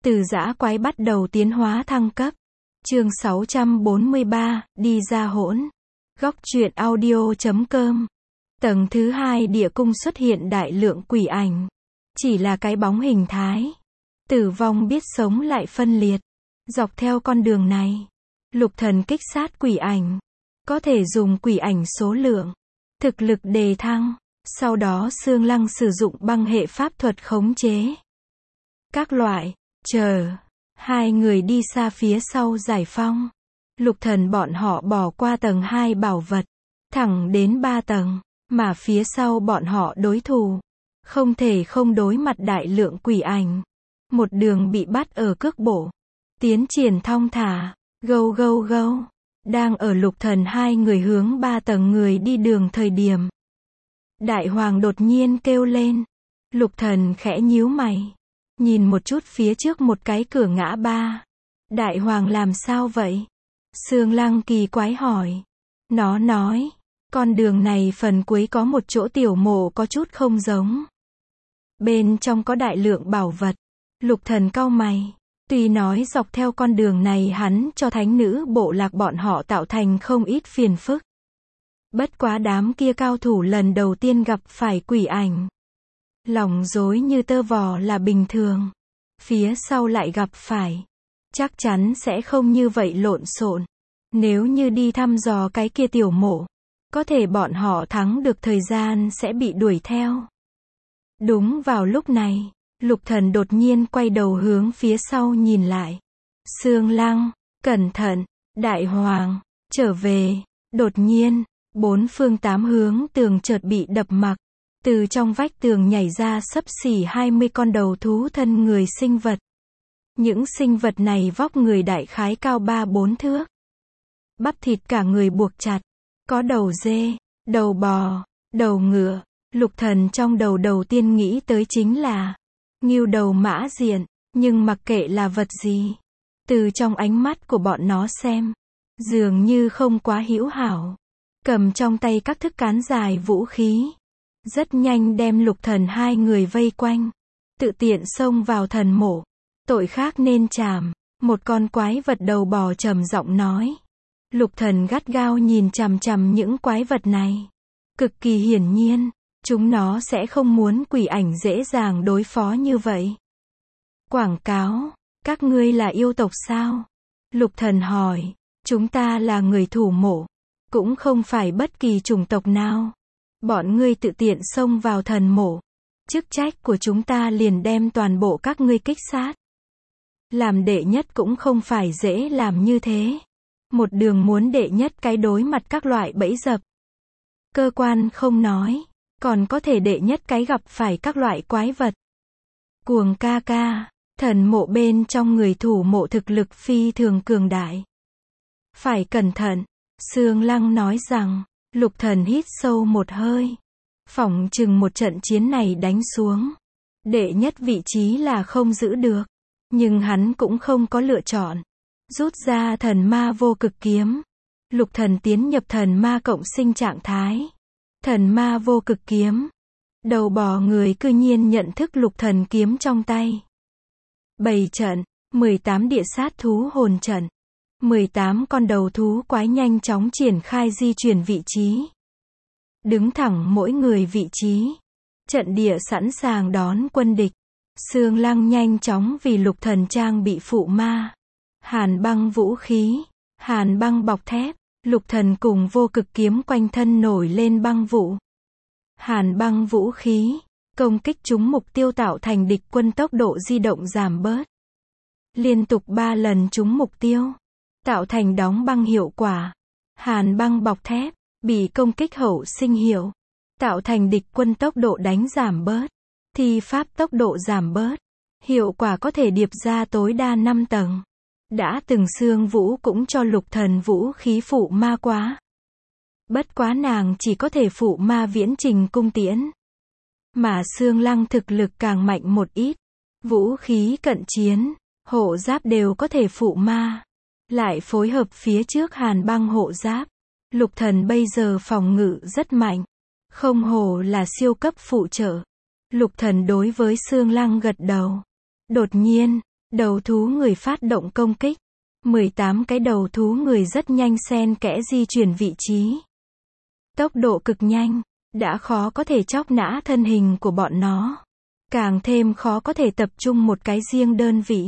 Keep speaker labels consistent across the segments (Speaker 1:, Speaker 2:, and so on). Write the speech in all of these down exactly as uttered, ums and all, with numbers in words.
Speaker 1: Từ dã quái bắt đầu tiến hóa thăng cấp. Chương sáu trăm bốn mươi ba, đi ra hỗn. Góc truyện audio chấm com. Tầng thứ hai địa cung xuất hiện đại lượng quỷ ảnh. Chỉ là cái bóng hình thái. Tử vong biết sống lại phân liệt. Dọc theo con đường này, Lục Thần kích sát quỷ ảnh. Có thể dùng quỷ ảnh số lượng, thực lực đề thăng. Sau đó Xương Lăng sử dụng băng hệ pháp thuật khống chế các loại. Chờ hai người đi xa phía sau giải phong, Lục Thần bọn họ bỏ qua tầng hai bảo vật, thẳng đến ba tầng, mà phía sau bọn họ đối thủ không thể không đối mặt đại lượng quỷ ảnh. Một đường bị bắt ở cước bộ, tiến triển thong thả, gâu gâu gâu. Đang ở Lục Thần hai người hướng ba tầng người đi đường thời điểm, Đại Hoàng đột nhiên kêu lên. Lục Thần khẽ nhíu mày, nhìn một chút phía trước một cái cửa ngã ba. Đại Hoàng làm sao vậy? Xương Lăng kỳ quái hỏi. Nó nói, con đường này phần cuối có một chỗ tiểu mộ có chút không giống. Bên trong có đại lượng bảo vật. Lục Thần cau mày. Tuy nói dọc theo con đường này hắn cho thánh nữ bộ lạc bọn họ tạo thành không ít phiền phức. Bất quá đám kia cao thủ lần đầu tiên gặp phải quỷ ảnh, lòng rối như tơ vò là bình thường. Phía sau lại gặp phải, chắc chắn sẽ không như vậy lộn xộn. Nếu như đi thăm dò cái kia tiểu mộ, có thể bọn họ thắng được thời gian sẽ bị đuổi theo. Đúng vào lúc này, Lục Thần đột nhiên quay đầu hướng phía sau nhìn lại. Xương Lăng, cẩn thận, Đại Hoàng, trở về. Đột nhiên, bốn phương tám hướng tường chợt bị đập mặc. Từ trong vách tường nhảy ra xấp xỉ hai mươi con đầu thú thân người sinh vật. Những sinh vật này vóc người đại khái cao ba bốn thước. Bắp thịt cả người buộc chặt. Có đầu dê, đầu bò, đầu ngựa. Lục Thần trong đầu đầu tiên nghĩ tới chính là ngưu đầu mã diện. Nhưng mặc kệ là vật gì, từ trong ánh mắt của bọn nó xem, dường như không quá hữu hảo. Cầm trong tay các thức cán dài vũ khí, rất nhanh đem Lục Thần hai người vây quanh, tự tiện xông vào thần mộ. Tội khác nên trảm. Một con quái vật đầu bò trầm giọng nói. Lục Thần gắt gao nhìn chằm chằm những quái vật này. Cực kỳ hiển nhiên, chúng nó sẽ không muốn quỷ ảnh dễ dàng đối phó như vậy. Quảng cáo, các ngươi là yêu tộc sao? Lục Thần hỏi. Chúng ta là người thủ mộ, cũng không phải bất kỳ chủng tộc nào. Bọn ngươi tự tiện xông vào thần mộ, chức trách của chúng ta liền đem toàn bộ các ngươi kích sát. Làm đệ nhất cũng không phải dễ làm như thế. Một đường muốn đệ nhất cái đối mặt các loại bẫy dập. Cơ quan không nói, còn có thể đệ nhất cái gặp phải các loại quái vật. Cuồng ca ca, thần mộ bên trong người thủ mộ thực lực phi thường cường đại. Phải cẩn thận, Xương Lăng nói rằng. Lục Thần hít sâu một hơi. Phỏng chừng một trận chiến này đánh xuống, đệ nhất vị trí là không giữ được. Nhưng hắn cũng không có lựa chọn. Rút ra thần ma vô cực kiếm. Lục Thần tiến nhập thần ma cộng sinh trạng thái. Thần ma vô cực kiếm. Đầu bò người cư nhiên nhận thức Lục Thần kiếm trong tay. Bảy trận, mười tám địa sát thú hồn trận. mười tám con đầu thú quái nhanh chóng triển khai di chuyển vị trí. Đứng thẳng mỗi người vị trí. Trận địa sẵn sàng đón quân địch. Xương Lăng nhanh chóng vì Lục Thần trang bị phụ ma. Hàn băng vũ khí, hàn băng bọc thép. Lục Thần cùng vô cực kiếm quanh thân nổi lên băng vụ. Hàn băng vũ khí, công kích trúng mục tiêu tạo thành địch quân tốc độ di động giảm bớt. Liên tục ba lần trúng mục tiêu, tạo thành đóng băng hiệu quả. Hàn băng bọc thép, bị công kích hậu sinh hiệu, tạo thành địch quân tốc độ đánh giảm bớt. Thi pháp tốc độ giảm bớt. Hiệu quả có thể điệp ra tối đa năm tầng. Đã từng Xương Vũ cũng cho Lục Thần vũ khí phụ ma quá. Bất quá nàng chỉ có thể phụ ma viễn trình cung tiễn. Mà Xương Lăng thực lực càng mạnh một ít. Vũ khí cận chiến, hộ giáp đều có thể phụ ma. Lại phối hợp phía trước hàn băng hộ giáp. Lục Thần bây giờ phòng ngự rất mạnh. Không hổ là siêu cấp phụ trợ. Lục Thần đối với Xương Lăng gật đầu. Đột nhiên, Đầu thú người phát động công kích. mười tám cái đầu thú người rất nhanh xen kẽ di chuyển vị trí. Tốc độ cực nhanh, đã khó có thể chóc nã thân hình của bọn nó. Càng thêm khó có thể tập trung một cái riêng đơn vị.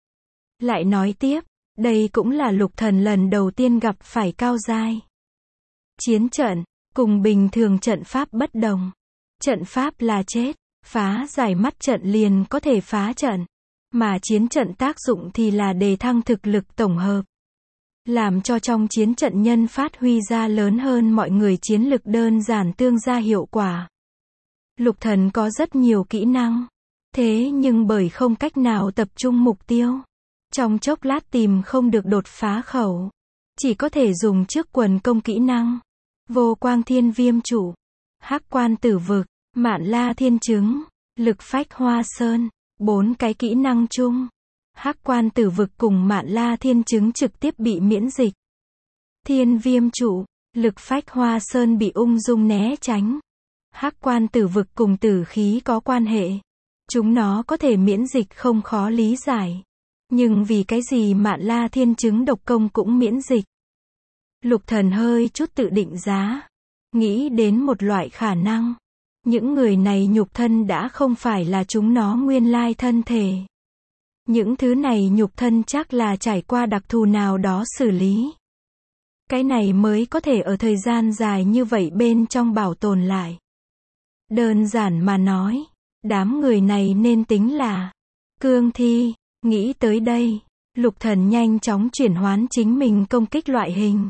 Speaker 1: Lại nói tiếp, đây cũng là Lục Thần lần đầu tiên gặp phải cao giai. Chiến trận, cùng bình thường trận pháp bất đồng. Trận pháp là chết, phá giải mắt trận liền có thể phá trận. Mà chiến trận tác dụng thì là đề thăng thực lực tổng hợp. Làm cho trong chiến trận nhân phát huy ra lớn hơn mọi người chiến lực đơn giản tương gia hiệu quả. Lục Thần có rất nhiều kỹ năng. Thế nhưng bởi không cách nào tập trung mục tiêu. Trong chốc lát tìm không được đột phá khẩu. Chỉ có thể dùng trước quần công kỹ năng. Vô quang thiên viêm trụ. Hắc quan tử vực. Mạn la thiên chứng. Lực phách hoa sơn. Bốn cái kỹ năng chung. Hắc quan tử vực cùng mạn la thiên chứng trực tiếp bị miễn dịch. Thiên viêm trụ. Lực phách hoa sơn bị ung dung né tránh. Hắc quan tử vực cùng tử khí có quan hệ. Chúng nó có thể miễn dịch không khó lý giải. Nhưng vì cái gì mạn la thiên chứng độc công cũng miễn dịch? Lục Thần hơi chút tự định giá. Nghĩ đến một loại khả năng. Những người này nhục thân đã không phải là chúng nó nguyên lai thân thể. Những thứ này nhục thân chắc là trải qua đặc thù nào đó xử lý. Cái này mới có thể ở thời gian dài như vậy bên trong bảo tồn lại. Đơn giản mà nói, đám người này nên tính là cương thi. Nghĩ tới đây, Lục Thần nhanh chóng chuyển hoán chính mình công kích loại hình.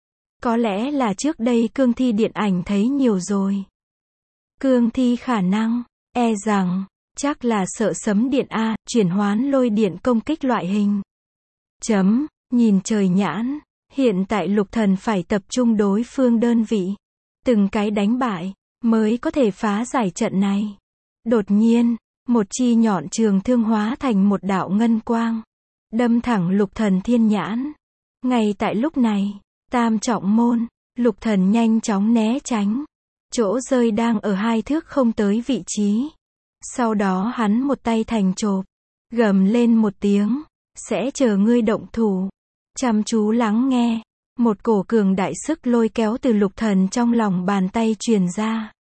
Speaker 1: Có lẽ là trước đây cương thi điện ảnh thấy nhiều rồi. Cương thi khả năng, e rằng, chắc là sợ sấm điện A, chuyển hoán lôi điện công kích loại hình. Chấm, nhìn trời nhãn, hiện tại Lục Thần phải tập trung đối phương đơn vị. Từng cái đánh bại, mới có thể phá giải trận này. Đột nhiên, một chi nhọn trường thương hóa thành một đạo ngân quang. Đâm thẳng Lục Thần thiên nhãn. Ngay tại lúc này, tam trọng môn, Lục Thần nhanh chóng né tránh. Chỗ rơi đang ở hai thước không tới vị trí. Sau đó hắn một tay thành chộp. Gầm lên một tiếng. Sẽ chờ ngươi động thủ. Chăm chú lắng nghe. Một cổ cường đại sức lôi kéo từ Lục Thần trong lòng bàn tay truyền ra.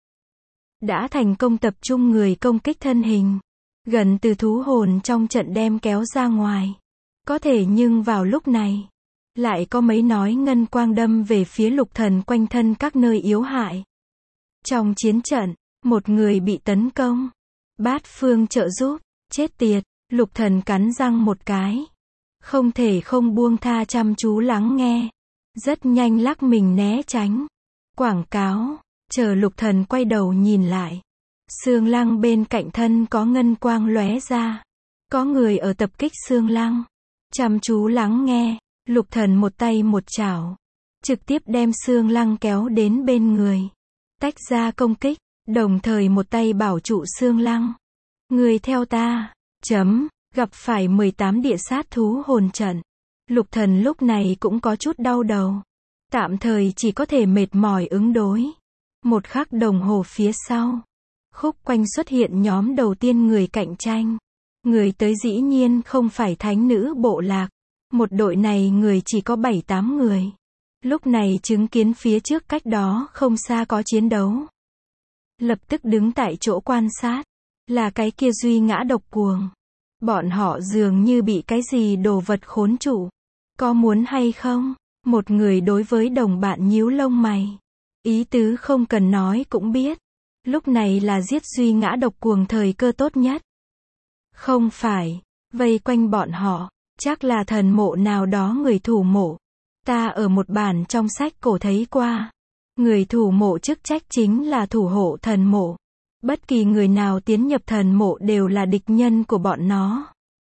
Speaker 1: Đã thành công tập trung người công kích thân hình. Gần từ thú hồn trong trận đem kéo ra ngoài. Có thể nhưng vào lúc này. Lại có mấy nói ngân quang đâm về phía Lục Thần quanh thân các nơi yếu hại. Trong chiến trận, một người bị tấn công. Bát phương trợ giúp. Chết tiệt, Lục Thần cắn răng một cái. Không thể không buông tha chăm chú lắng nghe. Rất nhanh lắc mình né tránh. Quảng cáo. Chờ Lục Thần quay đầu nhìn lại. Xương Lăng bên cạnh thân có ngân quang lóe ra. Có người ở tập kích Xương Lăng. Chăm chú lắng nghe. Lục Thần một tay một chảo. Trực tiếp đem Xương Lăng kéo đến bên người. Tách ra công kích. Đồng thời một tay bảo trụ Xương Lăng. Người theo ta. Chấm. Gặp phải mười tám địa sát thú hồn trận. Lục Thần lúc này cũng có chút đau đầu. Tạm thời chỉ có thể mệt mỏi ứng đối. Một khắc đồng hồ phía sau. Khúc quanh xuất hiện nhóm đầu tiên người cạnh tranh. Người tới dĩ nhiên không phải thánh nữ bộ lạc. Một đội này người chỉ có bảy tám người. Lúc này chứng kiến phía trước cách đó không xa có chiến đấu. Lập tức đứng tại chỗ quan sát. Là cái kia duy ngã độc cuồng. Bọn họ dường như bị cái gì đồ vật khốn trụ. Có muốn hay không? Một người đối với đồng bạn nhíu lông mày. Ý tứ không cần nói cũng biết. Lúc này là giết duy ngã độc cuồng thời cơ tốt nhất. Không phải. Vây quanh bọn họ. Chắc là thần mộ nào đó người thủ mộ. Ta ở một bản trong sách cổ thấy qua. Người thủ mộ chức trách chính là thủ hộ thần mộ. Bất kỳ người nào tiến nhập thần mộ đều là địch nhân của bọn nó.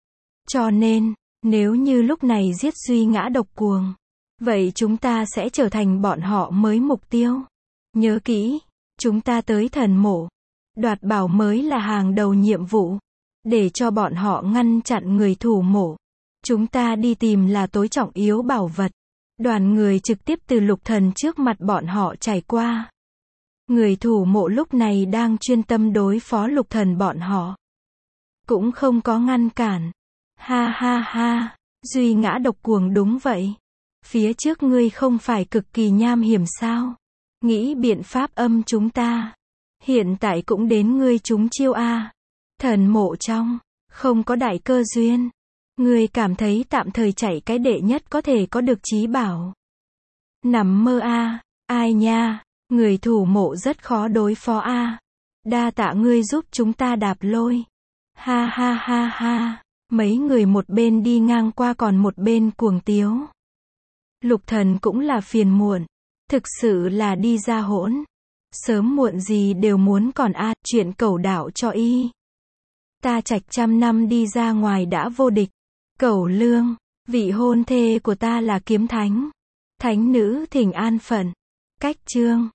Speaker 1: Cho nên, nếu như lúc này giết duy ngã độc cuồng, vậy chúng ta sẽ trở thành bọn họ mới mục tiêu. Nhớ kỹ, chúng ta tới thần mộ. Đoạt bảo mới là hàng đầu nhiệm vụ. Để cho bọn họ ngăn chặn người thủ mộ. Chúng ta đi tìm là tối trọng yếu bảo vật. Đoàn người trực tiếp từ Lục Thần trước mặt bọn họ trải qua. Người thủ mộ lúc này đang chuyên tâm đối phó Lục Thần bọn họ. Cũng không có ngăn cản. Ha ha ha, Duy ngã độc cuồng đúng vậy. Phía trước ngươi không phải cực kỳ nham hiểm sao? Nghĩ biện pháp âm chúng ta. Hiện tại cũng đến ngươi chúng chiêu a. Thần mộ trong, không có đại cơ duyên. Ngươi cảm thấy tạm thời chạy cái đệ nhất có thể có được chí bảo. Nằm mơ a, ai nha, người thủ mộ rất khó đối phó a. Đa tạ ngươi giúp chúng ta đạp lôi. Ha ha ha ha, mấy người một bên đi ngang qua còn một bên cuồng tiếu. Lục Thần cũng là phiền muộn, thực sự là đi ra hỗn. Sớm muộn gì đều muốn còn a, chuyện cẩu đảo cho y. Ta trạch trăm năm đi ra ngoài đã vô địch. Cẩu lương, vị hôn thê của ta là kiếm thánh. Thánh nữ thỉnh an phận. Cách chương